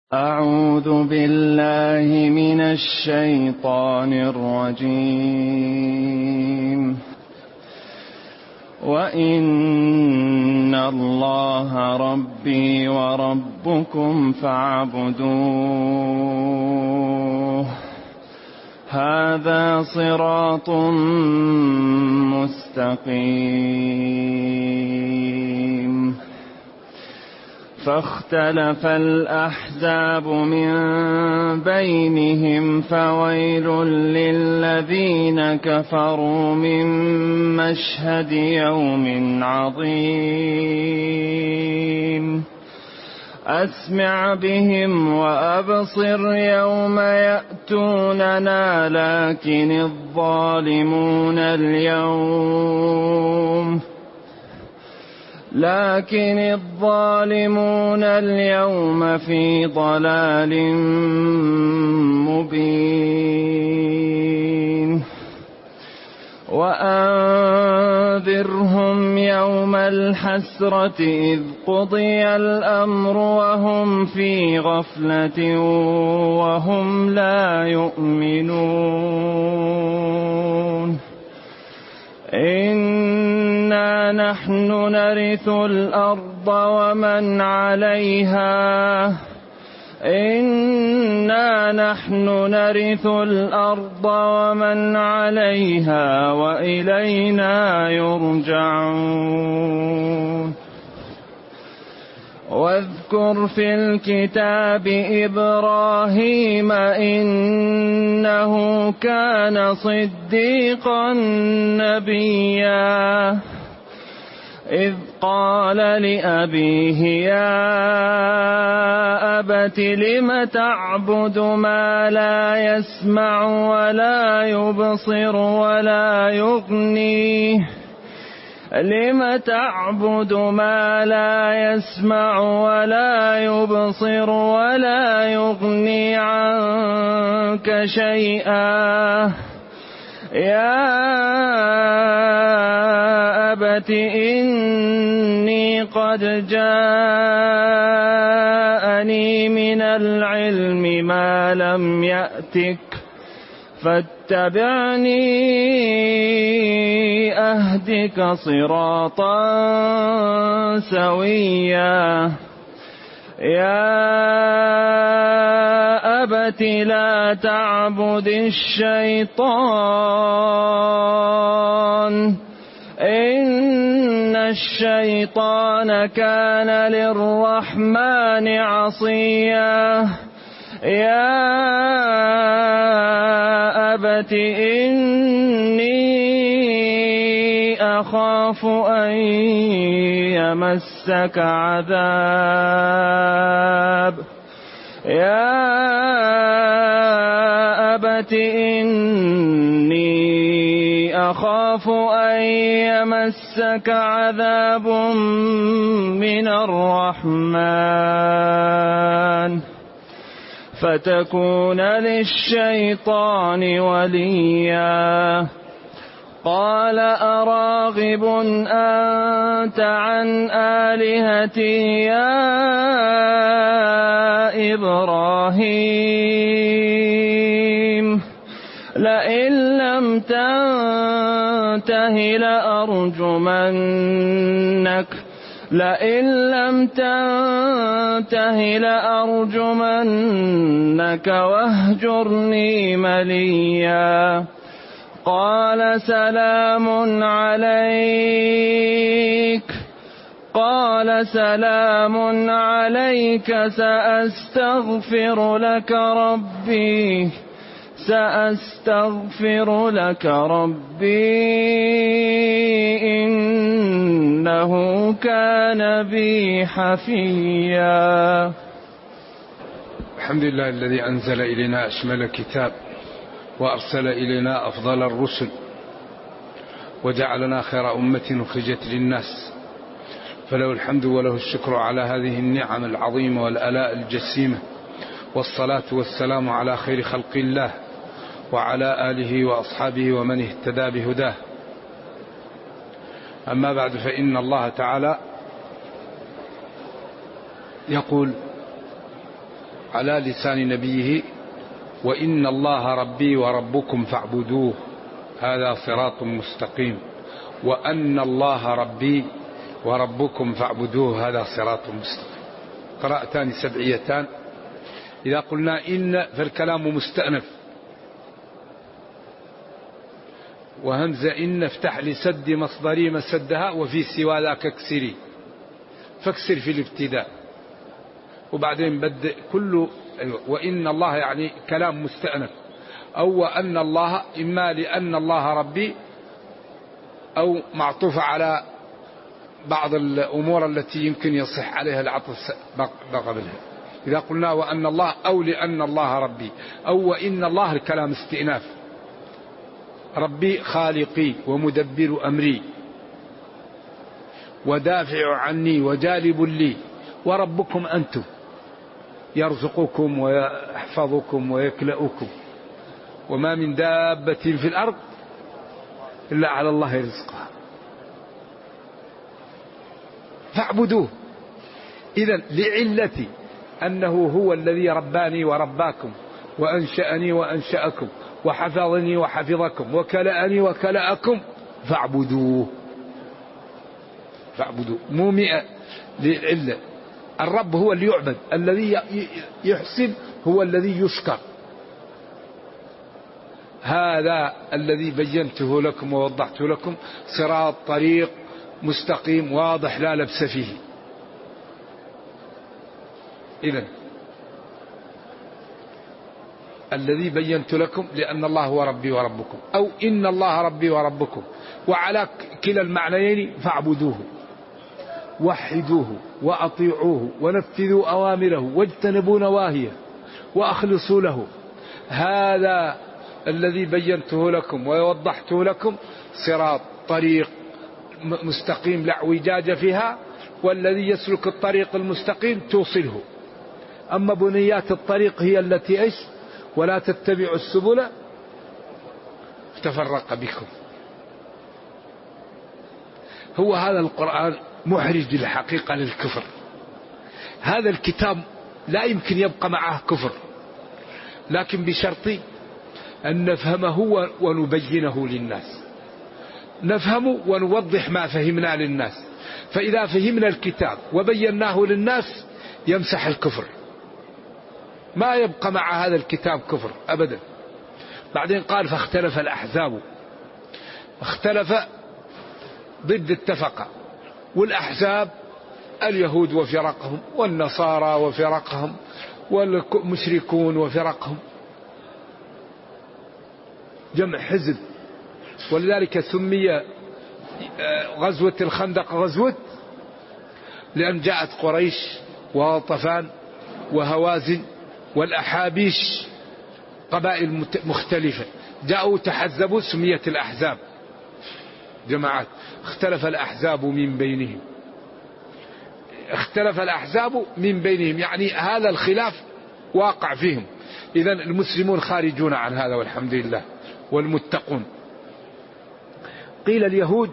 أعوذ بالله من الشيطان الرجيم. وإن الله ربي وربكم فاعبدوه هذا صراط مستقيم. فاختلف الأحزاب من بينهم فويل للذين كفروا من مشهد يوم عظيم. أسمع بهم وأبصر يوم يأتوننا لكن الظالمون اليوم في ضلال مبين. وأنذرهم يوم الحسرة إذ قضي الأمر وهم في غفلة وهم لا يؤمنون. إنا نحن نرث الأرض ومن عليها وإلينا يرجعون. واذكر في الكتاب إبراهيم إنه كان صديقا نبيا إذ قال لأبيه يا أبت لم تعبد ما لا يسمع ولا يبصر ولا يغني عنك شيئا يا أبت إني قد جاءني من العلم ما لم يأتك فاتبعني أهدك صراطا سويا. يا أبت لا تعبد الشيطان إن الشيطان كان للرحمن عصيا. يا أبت إني أخاف أن يمسك عذاب من الرحمن فتكون للشيطان وليا. قال أراغب أنت عن آلهتي يا إبراهيم لئن لم تنته لأرجمنك واهجرني مليا. قال سلام عليك سأستغفر لك ربي إنه كان بي حفيا. الحمد لله الذي أنزل إلينا أشمل الكتاب وأرسل إلينا أفضل الرسل وجعلنا خير أمة أخرجت للناس، فله الحمد وله الشكر على هذه النعم العظيمة والآلاء الجسيمة، والصلاة والسلام على خير خلق الله وعلى آله وأصحابه ومن اهتدى بهداه. أما بعد، فإن الله تعالى يقول على لسان نبيه: وإن الله ربي وربكم فاعبدوه هذا صراط مستقيم، وأن الله ربي وربكم فاعبدوه هذا صراط مستقيم. قراءتان سبعيتان. إذا قلنا إن فالكلام مستأنف، وهمزة إن افتح لسد مصدري مسدها، وفي سوى ذاك اكسري، فاكسر في الابتداء وبعدين بدأ كله. وإن الله يعني كلام مستأنف، أو وأن الله، إما لأن الله ربي، أو معطوفة على بعض الأمور التي يمكن يصح عليها العطف قبلها. إذا قلنا وأن الله، أو لأن الله ربي، أو وإن الله، الكلام استئناف. ربي خالقي ومدبر أمري ودافع عني وجالب لي، وربكم أنتم يرزقكم ويحفظكم ويكلؤكم، وما من دابة في الأرض إلا على الله رزقها فاعبدوه. إذن لعلة أنه هو الذي رباني ورباكم وأنشأني وأنشأكم وحفظني وحفظكم وكلأني وكلأكم فاعبدوه. فاعبدوه مو مئة للعلة. الرب هو اللي يعبد، الذي يحسن هو الذي يشكر. هذا الذي بينته لكم ووضحته لكم، صراط طريق مستقيم واضح لا لبس فيه. إذن الذي بينت لكم لأن الله هو ربي وربكم، أو إن الله ربي وربكم، وعلى كلا المعنيين فاعبدوه وحدوه وأطيعوه ونفذوا أوامره واجتنبوا نواهيه وأخلصوا له. هذا الذي بينته لكم ووضحته لكم، صراط طريق مستقيم لا اعوجاج فيها، والذي يسلك الطريق المستقيم توصله. أما بنيات الطريق هي التي إيش؟ ولا تتبعوا السبل فتفرق بكم. هو هذا القرآن محرج للحقيقة للكفر. هذا الكتاب لا يمكن يبقى معه كفر، لكن بشرط أن نفهمه ونبينه للناس، نفهمه ونوضح ما فهمنا للناس. فإذا فهمنا الكتاب وبيناه للناس يمسح الكفر، ما يبقى مع هذا الكتاب كفر أبدا. بعدين قال فاختلف الأحزاب، اختلف ضد اتفق. والأحزاب اليهود وفرقهم، والنصارى وفرقهم، والمشركون وفرقهم، جمع حزب. ولذلك سمي غزوة الخندق غزوة، لأن جاءت قريش وغطفان وهوازن والأحابيش، قبائل مختلفة جاءوا تحزبوا، سميت الأحزاب جماعات. اختلف الأحزاب من بينهم، اختلف الأحزاب من بينهم، يعني هذا الخلاف واقع فيهم. إذن المسلمون خارجون عن هذا والحمد لله، والمتقون. قيل اليهود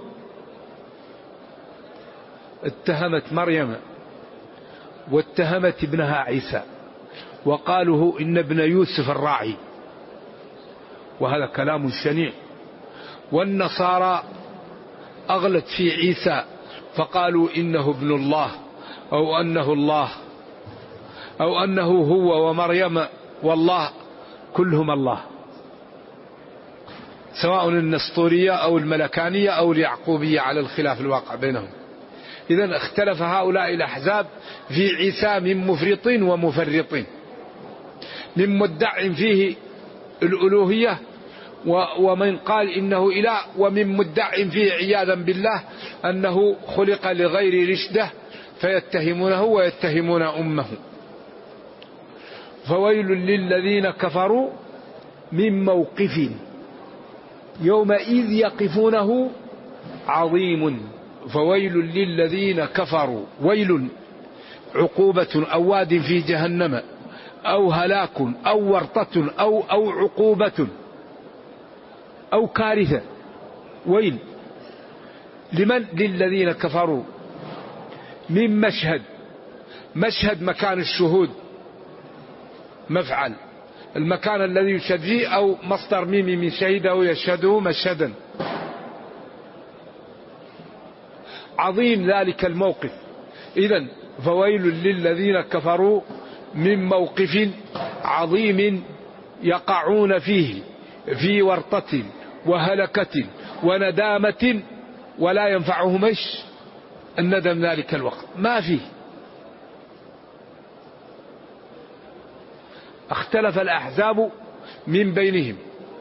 اتهمت مريم واتهمت ابنها عيسى، وقالوا إن ابن يوسف الراعي، وهذا كلام شنيع. والنصارى أغلت في عيسى فقالوا إنه ابن الله، أو أنه الله، أو أنه هو ومريم والله كلهم الله، سواء النسطورية أو الملكانية أو اليعقوبية، على الخلاف الواقع بينهم. إذن اختلف هؤلاء الأحزاب في عيسى من مفرطين ومفرطين، من مدع فيه الألوهية ومن قال إنه إله، ومن مدع فيه عياذا بالله أنه خلق لغير رشده فيتهمونه ويتهمون أمه. فويل للذين كفروا من موقف يومئذ يقفونه عظيم. فويل للذين كفروا، ويل عقوبة أو واد في جهنم، أو هلاك أو ورطة أو عقوبة أو كارثة. ويل لمن؟ للذين كفروا من مشهد مكان الشهود، مفعل، المكان الذي يشهد فيه، أو مصدر ميمي من شهده يشهده مشهدا. عظيم ذلك الموقف. إذن فويل للذين كفروا من موقف عظيم يقعون فيه في ورطة وهلكة وندامة، ولا ينفعهم الندم ذلك الوقت، ما فيه. اختلف الأحزاب من بينهم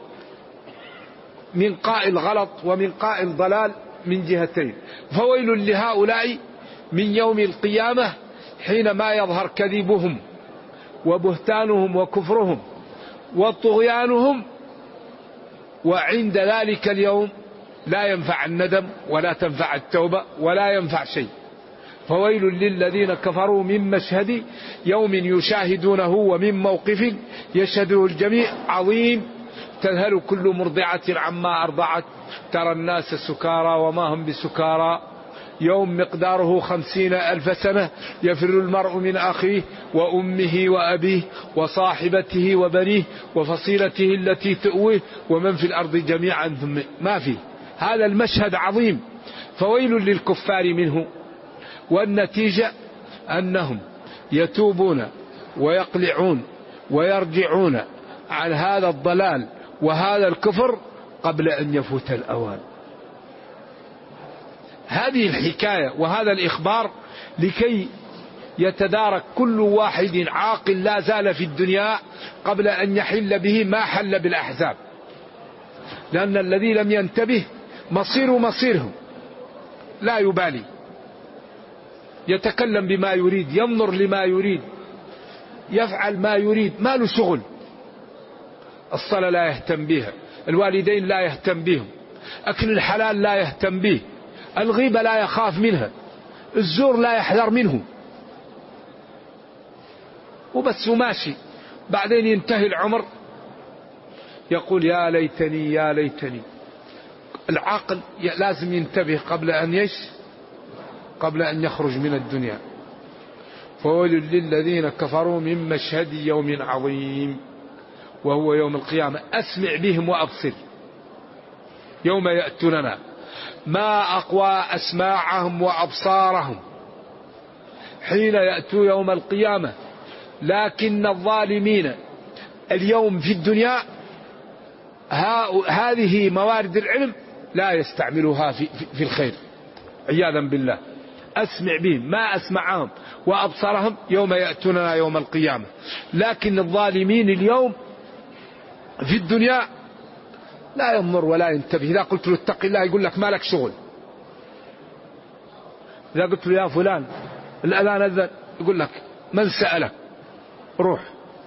من قائل غلط ومن قائل ضلال من جهتين. فويل لهؤلاء من يوم القيامة حينما يظهر كذبهم وبهتانهم وكفرهم وطغيانهم، وعند ذلك اليوم لا ينفع الندم ولا تنفع التوبة ولا ينفع شيء. فويل للذين كفروا من مشهد يوم يشاهدونه ومن موقف يشهده الجميع عظيم. تذهل كل مرضعة عما أرضعت، ترى الناس سكارى وما هم بسكارى، يوم مقداره 50,000 سنة، يفر المرء من أخيه وأمه وأبيه وصاحبته وبنيه وفصيلته التي تؤويه ومن في الأرض جميعا ثم ما فيه. هذا المشهد عظيم، فويل للكفار منه. والنتيجة أنهم يتوبون ويقلعون ويرجعون عن هذا الضلال وهذا الكفر قبل أن يفوت الأوان. هذه الحكاية وهذا الإخبار لكي يتدارك كل واحد عاقل لا زال في الدنيا قبل أن يحل به ما حل بالأحزاب، لأن الذي لم ينتبه مصيرهم لا يبالي، يتكلم بما يريد، ينظر لما يريد، يفعل ما يريد، ما له شغل. الصلاة لا يهتم بها، الوالدين لا يهتم بهم، أكل الحلال لا يهتم به، الغيبة لا يخاف منها، الزور لا يحذر منه، وبس ماشي. بعدين ينتهي العمر يقول يا ليتني يا ليتني. العاقل لازم ينتبه قبل أن يخرج من الدنيا. فويل للذين كفروا من مشهد يوم عظيم وهو يوم القيامة. أسمع بهم وأبصر يوم يأتوننا، ما أقوى أسماعهم وأبصارهم حين يأتوا يوم القيامة. لكن الظالمين اليوم في الدنيا هذه موارد العلم لا يستعملوها في الخير عياذا بالله. أسمع بهم ما أسمعهم وأبصرهم يوم يأتوننا يوم القيامة. لكن الظالمين اليوم في الدنيا لا ينظر ولا ينتبه. إذا قلت له اتق الله يقول لك ما لك شغل. إذا قلت له يا فلان الأذان أذن يقول لك من سألك روح.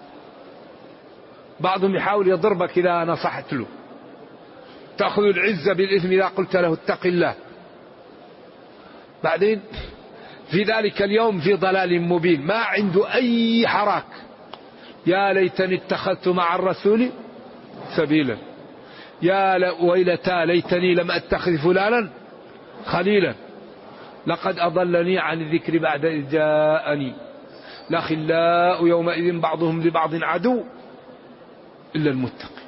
بعضهم يحاول يضربك إذا نصحت له. تأخذ العزة بالإثم إذا قلت له اتق الله. بعدين في ذلك اليوم في ضلال مبين، ما عنده أي حراك. يا ليتني اتخذت مع الرسول سبيلا، يا ويلتى ليتني لم أتخذ فلانا خليلا، لقد أضلني عن الذكر بعد إذ جاءني، الأخلاء يومئذ بعضهم لبعض عدو إلا المتقين.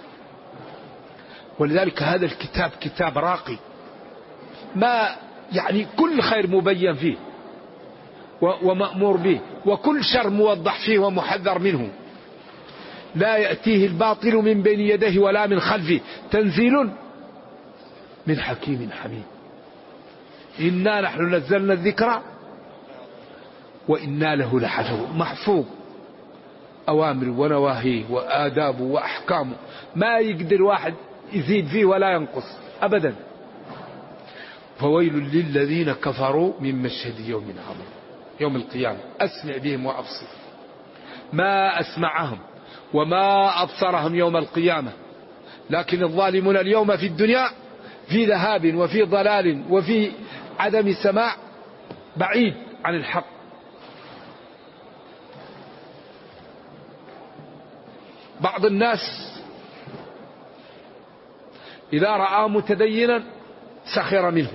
ولذلك هذا الكتاب كتاب راقي، ما يعني كل خير مبين فيه ومأمور به، وكل شر موضح فيه ومحذر منه. لا يأتيه الباطل من بين يديه ولا من خلفه، تنزيل من حكيم حميد. إنا نحن نزلنا الذكر وإنا له لحافظون. محفوظ أوامر ونواهيه وآداب وأحكامه، ما يقدر واحد يزيد فيه ولا ينقص أبدا. فويل للذين كفروا من مشهد يوم عظيم يوم القيامة. أسمع بهم وأبصر، ما أسمعهم وما أبصرهم يوم القيامة. لكن الظالمون اليوم في الدنيا في ذهاب وفي ضلال وفي عدم سماع، بعيد عن الحق. بعض الناس إذا رأى متدينا سخر منه،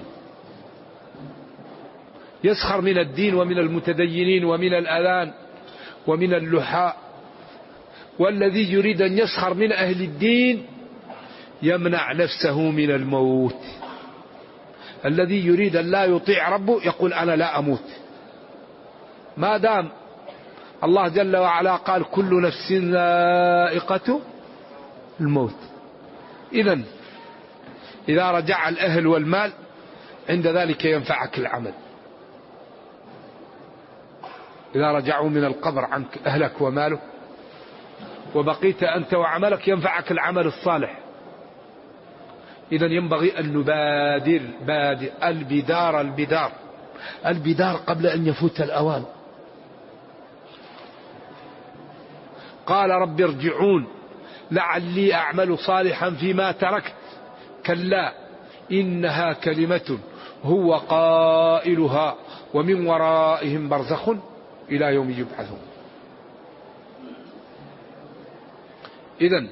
يسخر من الدين ومن المتدينين ومن الأذان ومن اللحاء والذي يريد أن يسخر من أهل الدين يمنع نفسه من الموت. الذي يريد أن لا يطيع ربه يقول أنا لا أموت، ما دام الله جل وعلا قال كل نفس ذائقة الموت. إذا رجع الأهل والمال عند ذلك ينفعك العمل. إذا رجعوا من القبر عنك أهلك ومالك وبقيت أنت وعملك ينفعك العمل الصالح. إذا ينبغي أن نبادر البدار قبل أن يفوت الأوان. قال رب ارجعون لعلي أعمل صالحا فيما تركت كلا إنها كلمة هو قائلها ومن ورائهم برزخ إلى يوم يبعثون. إذن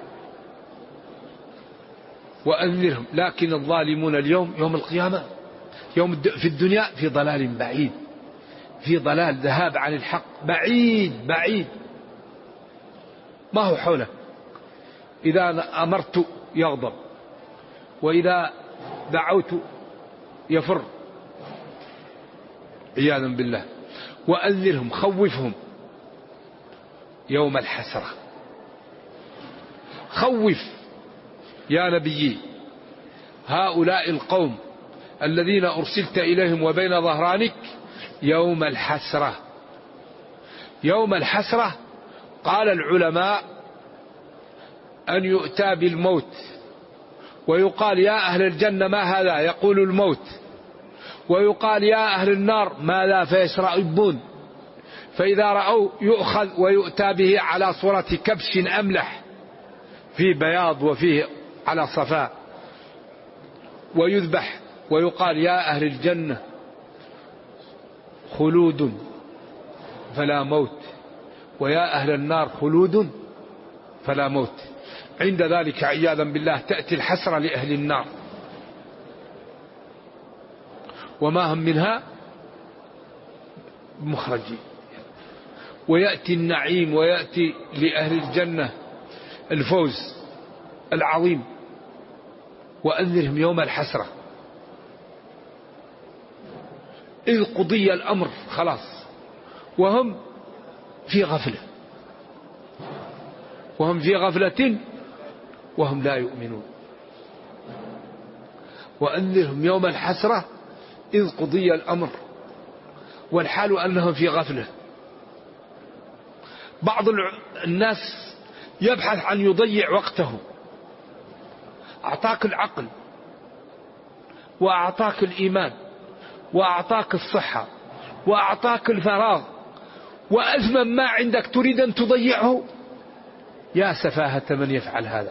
وأنذرهم، لكن الظالمون اليوم يوم القيامة في الدنيا في ضلال بعيد، في ضلال ذهاب عن الحق بعيد ما هو حوله. إذا أمرت يغضب، وإذا دعوت يفر عياذا بالله. وأنذرهم، خوفهم يوم الحسرة. خوف يا نبي هؤلاء القوم الذين أرسلت إليهم وبين ظهرانك يوم الحسرة. يوم الحسرة قال العلماء أن يؤتى بالموت ويقال يا أهل الجنة ما هذا، يقول الموت، ويقال يا أهل النار ماذا، فيشرئبون، فإذا رأوا يؤخذ ويؤتى به على صورة كبش أملح فيه بياض وفيه على صفاء ويذبح، ويقال يا أهل الجنة خلود فلا موت، ويا أهل النار خلود فلا موت. عند ذلك عياذا بالله تأتي الحسرة لأهل النار وما هم منها مخرجين، ويأتي النعيم، ويأتي لأهل الجنة الفوز العظيم. وأنذرهم يوم الحسرة إذ قضي الأمر، خلاص، وهم في غفلة، وهم لا يؤمنون. وأنذرهم يوم الحسرة إذ قضي الأمر والحال أنهم في غفلة. بعض الناس يبحث عن يضيع وقته. أعطاك العقل وأعطاك الإيمان وأعطاك الصحة وأعطاك الفراغ، وأثمن ما عندك تريد أن تضيعه. يا سفاهة من يفعل هذا.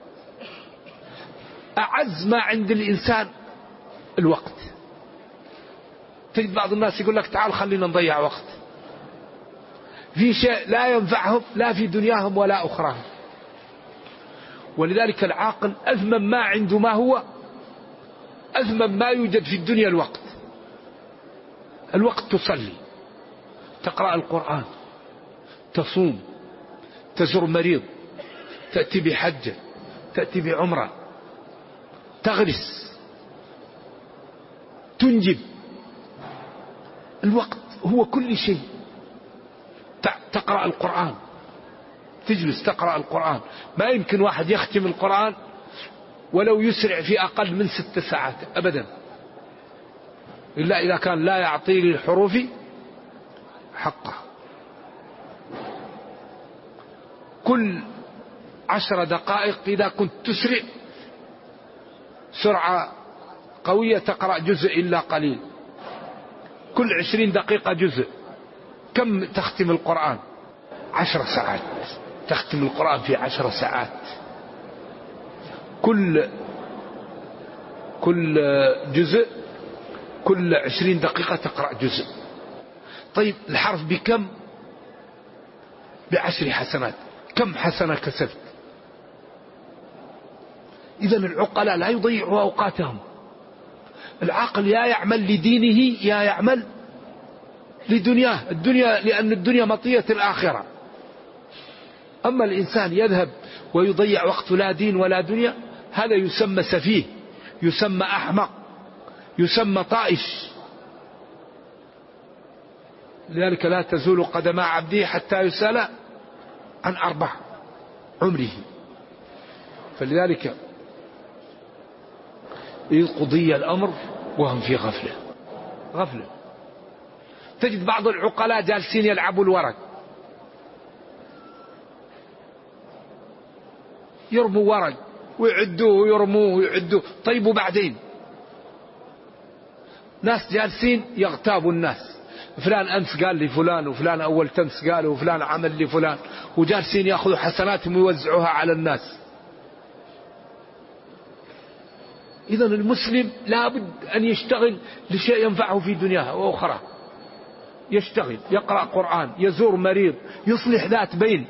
أعز ما عند الإنسان الوقت. تجد بعض الناس يقول لك تعال خلينا نضيع وقت في شيء لا ينفعهم لا في دنياهم ولا أخراهم. ولذلك العاقل أثمن ما عنده ما هو أثمن ما يوجد في الدنيا الوقت تصلي، تقرأ القرآن، تصوم، تزور مريض، تأتي بحجة، تأتي بعمرة، تغرس، تنجب. الوقت هو كل شيء. تقرأ القرآن، تجلس تقرأ القرآن، ما يمكن واحد يختم القرآن ولو يسرع في أقل من 6 ساعات أبدا، إلا إذا كان لا يعطي للحروف حقه. كل 10 دقائق إذا كنت تسرع سرعة قوية تقرأ جزء إلا قليل. كل 20 دقيقة جزء. كم تختم القرآن؟ 10 ساعات. تختم القرآن في 10 ساعات. كل جزء كل 20 دقيقة تقرأ جزء. طيب الحرف بكم؟ ب10 حسنات. كم حسنة كسبت؟ إذن العقلاء لا يضيعوا أوقاتهم. العاقل يا يعمل لدينه يا يعمل لدنياه. الدنيا لأن الدنيا مطية الآخرة. أما الإنسان يذهب ويضيع وقت لا دين ولا دنيا، هذا يسمى سفيه، يسمى أحمق، يسمى طائش. لذلك لا تزول قدم عبده حتى يسأل عن 4 عمره. فلذلك إذ قضي الأمر وهم في غفلة. تجد بعض العقلاء جالسين يلعبوا الورق، يرموا ورق ويعدوه ويرموه ويعدوه. طيب وبعدين؟ ناس جالسين يغتابوا الناس، فلان أمس قال لي فلان، وفلان أول تمس قاله، وفلان عمل لي فلان، وجالسين يأخذوا حسناتهم ويوزعوها على الناس. إذن المسلم لابد أن يشتغل لشيء ينفعه في دنياه وأخرى، يشتغل، يقرأ قرآن، يزور مريض، يصلح ذات بين،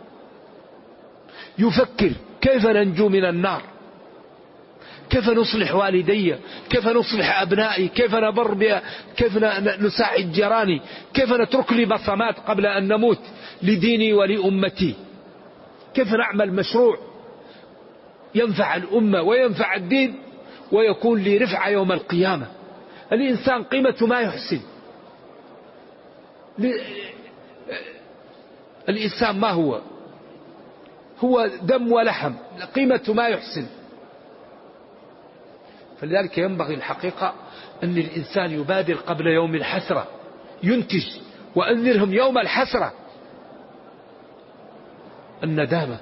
يفكر كيف ننجو من النار، كيف نصلح والدي، كيف نصلح أبنائي، كيف نبر بها، كيف نساعد جيراني، كيف نترك لي بصمات قبل أن نموت لديني ولأمتي، كيف نعمل مشروع ينفع الأمة وينفع الدين ويكون لي رفعة يوم القيامة. الإنسان قيمة ما يحسن. الإنسان ما هو دم ولحم، قيمة ما يحسن. فلذلك ينبغي الحقيقة أن الإنسان يبادر قبل يوم الحسرة، ينتج. وأنذرهم يوم الحسرة، الندامة،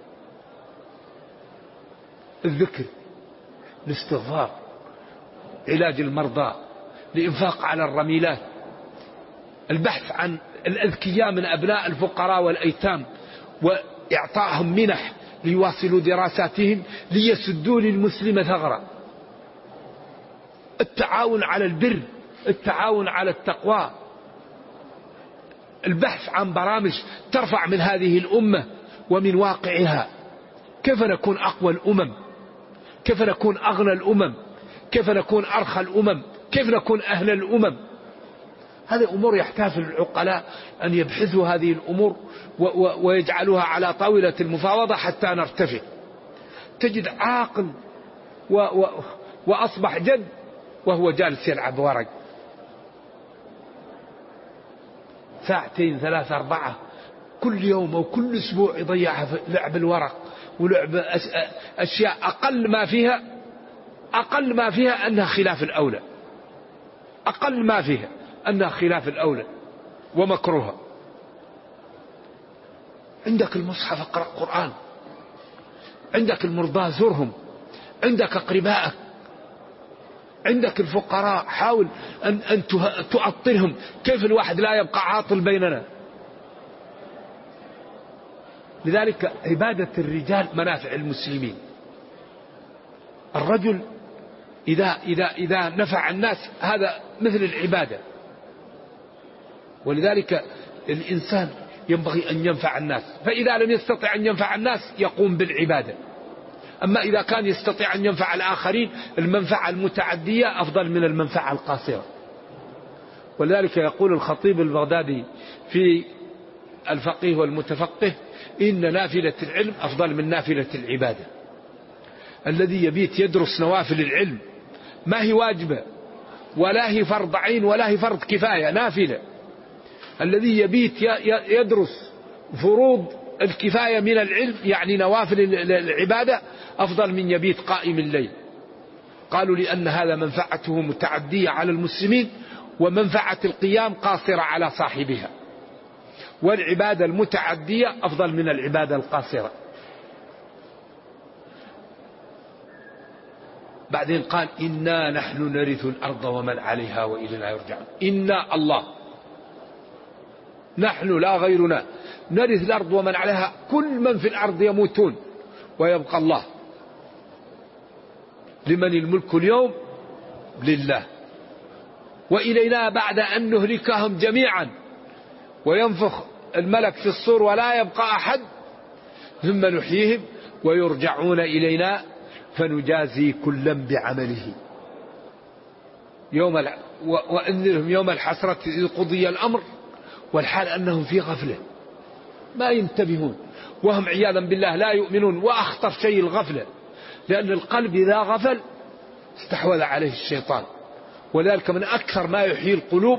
الذكر، الاستغفار، علاج المرضى، الإنفاق على الرميلات، البحث عن الأذكياء من أبناء الفقراء والأيتام وإعطائهم منح ليواصلوا دراساتهم ليسدوا للمسلم ثغرا، التعاون على البر، التعاون على التقوى، البحث عن برامج ترفع من هذه الأمة ومن واقعها. كيف نكون أقوى الأمم، كيف نكون أغنى الأمم، كيف نكون أرخى الأمم، كيف نكون أهل الأمم. هذه أمور يحتاج العقلاء أن يبحثوا هذه الأمور ويجعلوها على طاولة المفاوضة حتى نرتفع. تجد عاقل وأصبح جد وهو جالس يلعب ورق 2 3 4 كل يوم أو كل أسبوع يضيعها في لعب الورق ولعب أشياء أقل ما فيها أنها خلاف الأولى، أقل ما فيها أنها خلاف الأولى ومكروها. عندك المصحف اقرأ قرآن، عندك المرضى زورهم، عندك أقربائك، عندك الفقراء حاول أن تؤطرهم. كيف الواحد لا يبقى عاطل بيننا؟ لذلك عبادة الرجال منافع المسلمين. الرجل إذا نفع الناس هذا مثل العبادة. ولذلك الإنسان ينبغي أن ينفع الناس، فإذا لم يستطع أن ينفع الناس يقوم بالعبادة. أما إذا كان يستطيع أن ينفع الآخرين المنفعة المتعدية أفضل من المنفعة القاصرة. ولذلك يقول الخطيب البغدادي في الفقيه والمتفقه: إن نافلة العلم أفضل من نافلة العبادة. الذي يبيت يدرس نوافل العلم ما هي واجبة ولا هي فرض عين ولا هي فرض كفاية، نافلة. الذي يبيت يدرس فروض الكفاية من العلم يعني نوافل العبادة أفضل من يبيت قائم الليل. قالوا لأن هذا منفعته متعدية على المسلمين ومنفعة القيام قاصرة على صاحبها، والعبادة المتعدية أفضل من العبادة القاصرة. بعدين قال: إنا نحن نرث الأرض ومن عليها وإلينا يرجعون. إنا الله، نحن لا غيرنا، نرث الأرض ومن عليها، كل من في الأرض يموتون ويبقى الله. لمن الملك اليوم؟ لله. وإلينا بعد أن نهلكهم جميعا وينفخ الملك في الصور ولا يبقى أحد ثم نحييهم ويرجعون إلينا فنجازي كلا بعمله. وأنذرهم يوم الحسرة إذ قضي الأمر والحال أنهم في غفلة ما ينتبهون. وهم عياذا بالله لا يؤمنون. وأخطر شيء الغفلة، لأن القلب إذا غفل استحوذ عليه الشيطان. ولذلك من أكثر ما يحيي القلوب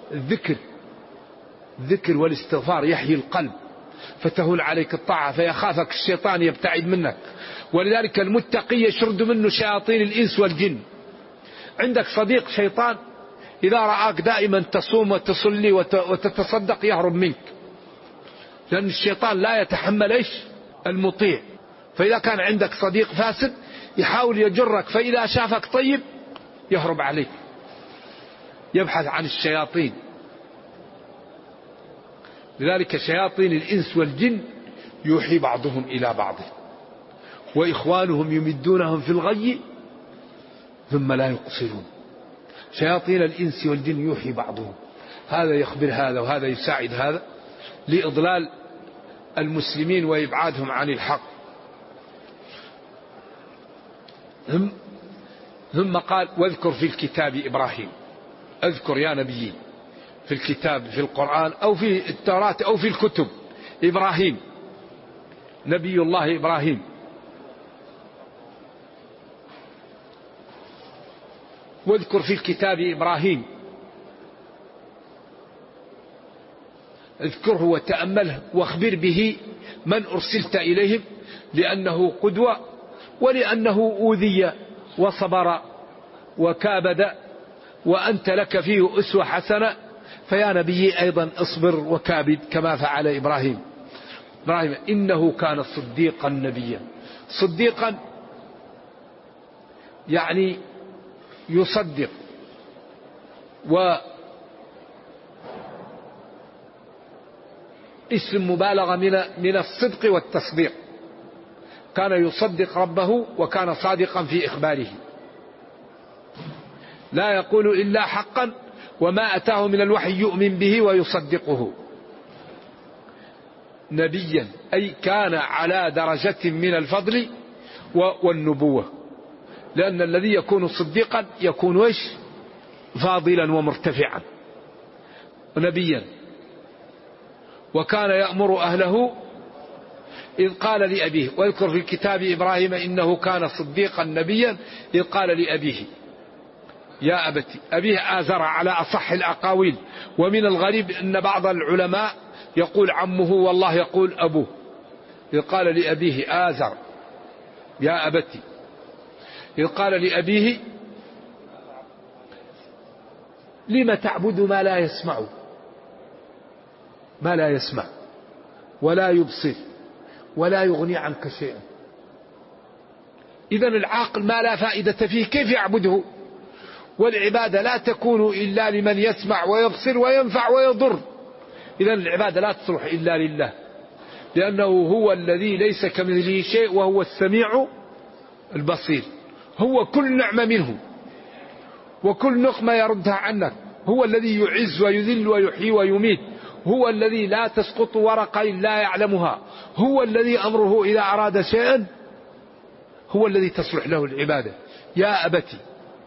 الذكر والاستغفار يحيي القلب، فتهون عليك الطاعة فيخافك الشيطان يبتعد منك. ولذلك المتقي يشرد منه شياطين الإنس والجن. عندك صديق شيطان إذا رآك دائما تصوم وتصلي وتتصدق يهرب منك، لأن الشيطان لا يتحمل المطيع. فإذا كان عندك صديق فاسد يحاول يجرك، فإذا شافك طيب يهرب عليك، يبحث عن الشياطين. لذلك شياطين الإنس والجن يوحي بعضهم إلى بعض، وإخوانهم يمدونهم في الغي ثم لا يقصرون. شياطين الإنس والجن يوحي بعضهم، هذا يخبر هذا وهذا يساعد هذا لإضلال المسلمين وإبعادهم عن الحق. ثم قال واذكر في الكتاب إبراهيم. اذكر يا نبي في الكتاب، في القرآن أو في التوراة أو في الكتب، إبراهيم نبي الله إبراهيم. واذكر في الكتاب إبراهيم، اذكره وتأمله واخبر به من أرسلت إليهم، لأنه قدوة ولأنه أوذي وصبر وكابد، وأنت لك فيه أسوة حسنة. فيا نبي أيضا اصبر وكابد كما فعل إبراهيم. إنه كان صديقا نبيا. صديقا يعني يصدق، واسم مبالغة من الصدق والتصديق. كان يصدق ربه وكان صادقا في إخباره، لا يقول إلا حقا، وما أتاه من الوحي يؤمن به ويصدقه. نبيا أي كان على درجة من الفضل والنبوة، لأن الذي يكون صديقا يكون فاضلا ومرتفعا. نبيا وكان يأمر أهله إذ قال لأبيه. واذكر في الكتاب إبراهيم إنه كان صديقا نبيا إذ قال لأبيه يا أبتي. أبيه آزر على أصح الأقاويل، ومن الغريب أن بعض العلماء يقول عمه والله يقول أبوه. إذ قال لأبيه آزر يا أبتي، إذ قال لأبيه لم تعبد ما لا يسمع ولا يبصر ولا يغني عنك شيئا. إذن العاقل ما لا فائدة فيه كيف يعبده؟ والعبادة لا تكون إلا لمن يسمع ويبصر وينفع ويضر. إذن العبادة لا تصلح إلا لله، لأنه هو الذي ليس كمثله شيء وهو السميع البصير. هو كل نعمة منه وكل نقمة يردها عنك. هو الذي يعز ويذل ويحيي ويميت. هو الذي لا تسقط ورقة إلا يعلمها. هو الذي أمره إذا أراد شيئا، هو الذي تصلح له العبادة. يا أبتي،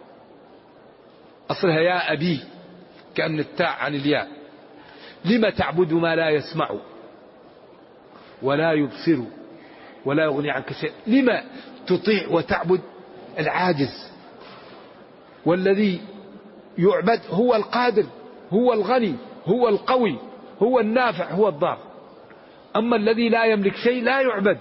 أصلها يا أبي كأن التاء عن الياء. لما تعبد ما لا يسمع ولا يبصر ولا يغني عنك شيء؟ لما تطيع وتعبد العاجز؟ والذي يعبد هو القادر، هو الغني، هو القوي، هو النافع، هو الضار. أما الذي لا يملك شيء لا يعبد.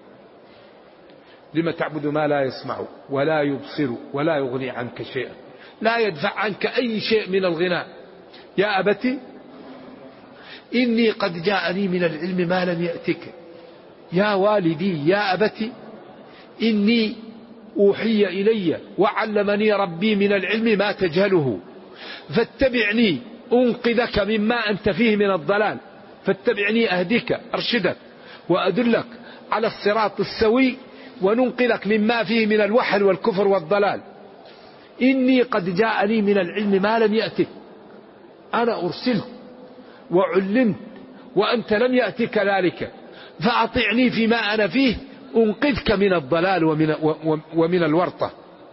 لما تعبد ما لا يسمع ولا يبصر ولا يغني عنك شيئا، لا يدفع عنك أي شيء من الغناء. يا أبتي إني قد جاءني من العلم ما لم يأتك. يا والدي يا أبتي إني أوحي إلي وعلمني ربي من العلم ما تجهله، فاتبعني أنقذك مما أنت فيه من الضلال. فاتبعني أهديك أرشدك وأدلك على الصراط السوي وننقذك مما فيه من الوحل والكفر والضلال. إني قد جاءني من العلم ما لم يأتك. أنا أرسلت وعلمت وأنت لم يأتك ذلك، فأطعني فيما أنا فيه أنقذك من الضلال ومن الورطة.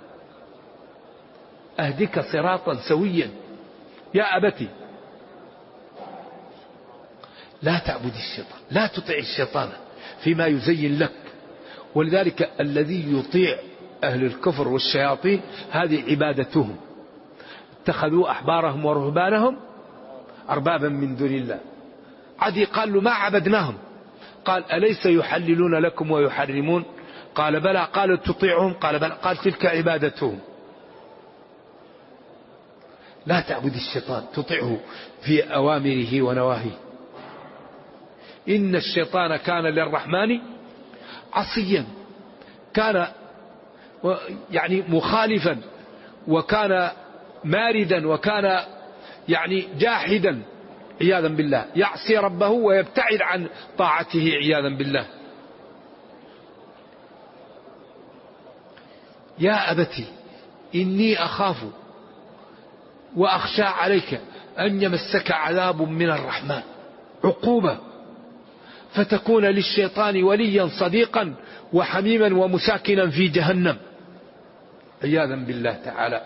أهدك صراطا سويا. يا أبتي لا تعبد الشيطان، لا تطع الشيطان فيما يزين لك. ولذلك الذي يطيع أهل الكفر والشياطين هذه عبادتهم، اتخذوا أحبارهم ورهبانهم أربابا من دون الله. عدي قال له ما عبدناهم، قال أليس يحللون لكم ويحرمون؟ قال بلى. قال تطيعهم؟ قال بلى. قال تلك عبادتهم. لا تعبد الشيطان، تطيعه في أوامره ونواهيه. إن الشيطان كان للرحمن عصيا، كان يعني مخالفا، وكان ماردا، وكان يعني جاحدا عياذا بالله، يعصي ربه ويبتعد عن طاعته عياذا بالله. يا أبتي إني أخاف وأخشى عليك أن يمسك عذاب من الرحمن، عقوبة، فتكون للشيطان وليا صديقا وحميما ومساكنا في جهنم عياذا بالله تعالى.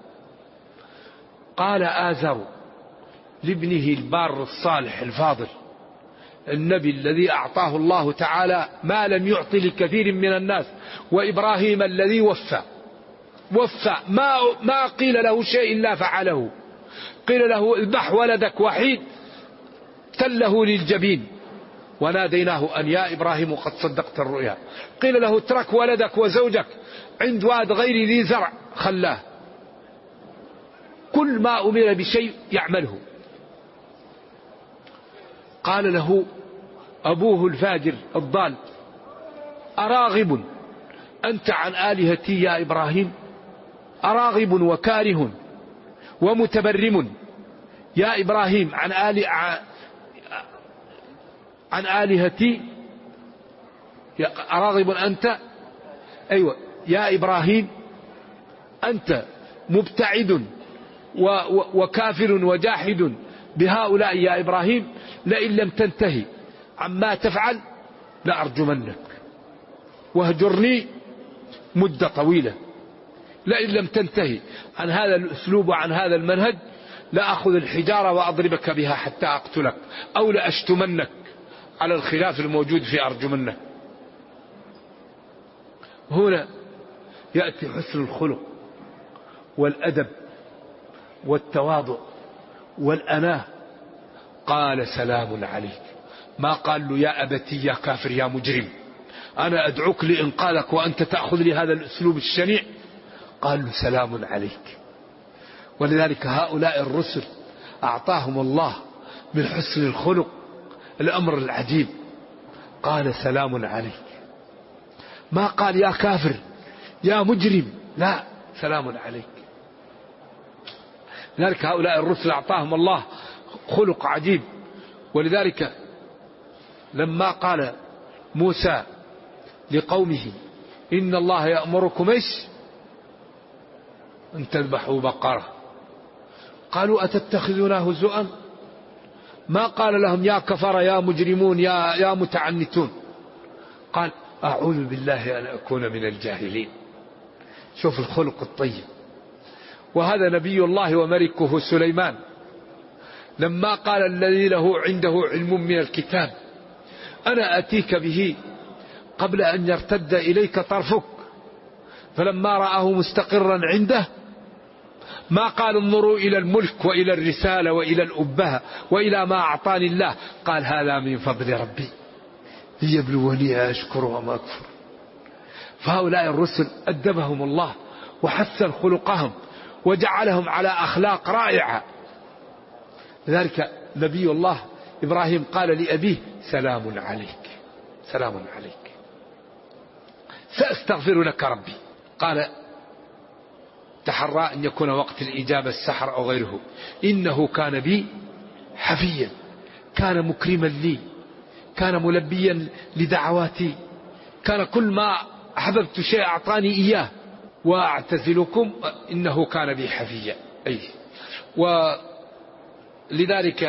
قال آزر لابنه البار الصالح الفاضل، النبي الذي أعطاه الله تعالى ما لم يعطي لكثير من الناس، وإبراهيم الذي وفى ما قيل له شيء إلا فعله. قيل له اذبح ولدك وحيد تله للجبين وناديناه أن يا إبراهيم قد صدقت الرؤيا. قيل له اترك ولدك وزوجك عند واد غير ذي زرع خلاه. كل ما أمر بشيء يعمله. قال له أبوه الفاجر الضال أراغب أنت عن آلهتي يا إبراهيم؟ أراغب وكاره ومتبرم يا إبراهيم عن آلهتي؟ أراغب أنت، أيوة يا إبراهيم أنت مبتعد وكافر وجاحد بهؤلاء يا إبراهيم، لئن لم تنتهي عما تفعل لأرجمنك واهجرني مدة طويلة. لئن لم تنتهي عن هذا الأسلوب وعن هذا المنهج لأخذ الحجارة وأضربك بها حتى أقتلك أو لأشتمنك على الخلاف الموجود في أرجمنك. هنا يأتي حسن الخلق والأدب والتواضع والأناه. قال سلام عليك، ما قال له يا أبتي يا كافر يا مجرم أنا أدعوك لإنقاذك وأنت تأخذ لي هذا الأسلوب الشنيع. قال له سلام عليك. ولذلك هؤلاء الرسل أعطاهم الله من حسن الخلق الأمر العجيب. قال سلام عليك، ما قال يا كافر يا مجرم، لا، سلام عليك. لذلك هؤلاء الرسل أعطاهم الله خلق عجيب. ولذلك لما قال موسى لقومه إن الله يأمركم أن تذبحوا بقرة، قالوا أتتخذنا هزؤا؟ ما قال لهم يا كفر يا مجرمون يا متعنتون، قال أعوذ بالله أن أكون من الجاهلين. شوف الخلق الطيب. وهذا نبي الله وملكه سليمان لما قال الذي له عنده علم من الكتاب أنا أتيك به قبل أن يرتد إليك طرفك، فلما رآه مستقرا عنده ما قال انظروا إلى الملك وإلى الرسالة وإلى الأبهة وإلى ما أعطاني الله، قال هذا من فضل ربي ليبلوني أشكر وما أكفر. فهؤلاء الرسل أدبهم الله وحسن خلقهم وجعلهم على أخلاق رائعة. لذلك نبي الله إبراهيم قال لأبيه سلام عليك، سلام عليك، سأستغفر لك ربي. قال تحرى أن يكون وقت الإجابة السحر أو غيره، إنه كان بي حفيا، كان مكرما لي، كان ملبيا لدعواتي، كان كل ما أحببت شيء أعطاني إياه، وأعتزلكم إنه كان بي حفيا. ولذلك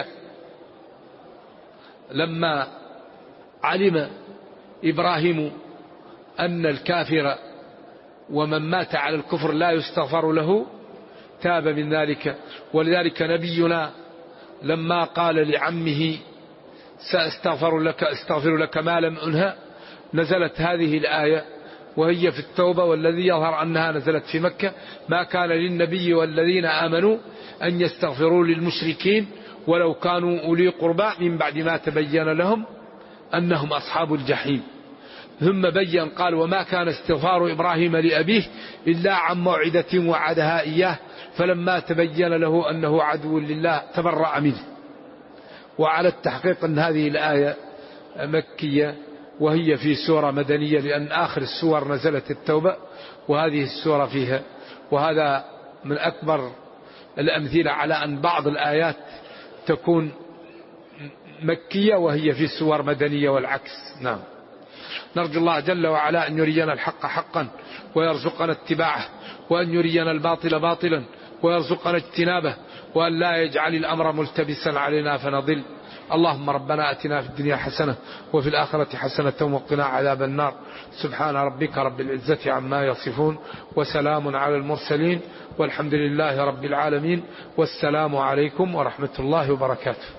لما علم إبراهيم أن الكافر ومن مات على الكفر لا يستغفر له تاب من ذلك. ولذلك نبينا لما قال لعمه سأستغفر لك ما لم أنهى، نزلت هذه الآية وهي في التوبة، والذي يظهر أنها نزلت في مكة: ما كان للنبي والذين آمنوا أن يستغفروا للمشركين ولو كانوا أولي قربى من بعد ما تبين لهم أنهم أصحاب الجحيم. ثم بين قال: وما كان استغفار إبراهيم لأبيه إلا عن موعدة وعدها إياه فلما تبين له أنه عدو لله تبرأ منه. وعلى التحقيق أن هذه الآية مكية وهي في سورة مدنية، لأن آخر السور نزلت التوبة وهذه السورة فيها. وهذا من أكبر الأمثلة على أن بعض الآيات تكون مكية وهي في سور مدنية والعكس. نعم. نرجو الله جل وعلا أن يرينا الحق حقا ويرزقنا اتباعه، وأن يرينا الباطل باطلا ويرزقنا اجتنابه، وأن لا يجعل الأمر ملتبسا علينا فنضل. اللهم ربنا أتنا في الدنيا حسنة وفي الآخرة حسنة وقنا عذاب النار. سبحان ربك رب العزة عما يصفون وسلام على المرسلين والحمد لله رب العالمين، والسلام عليكم ورحمة الله وبركاته.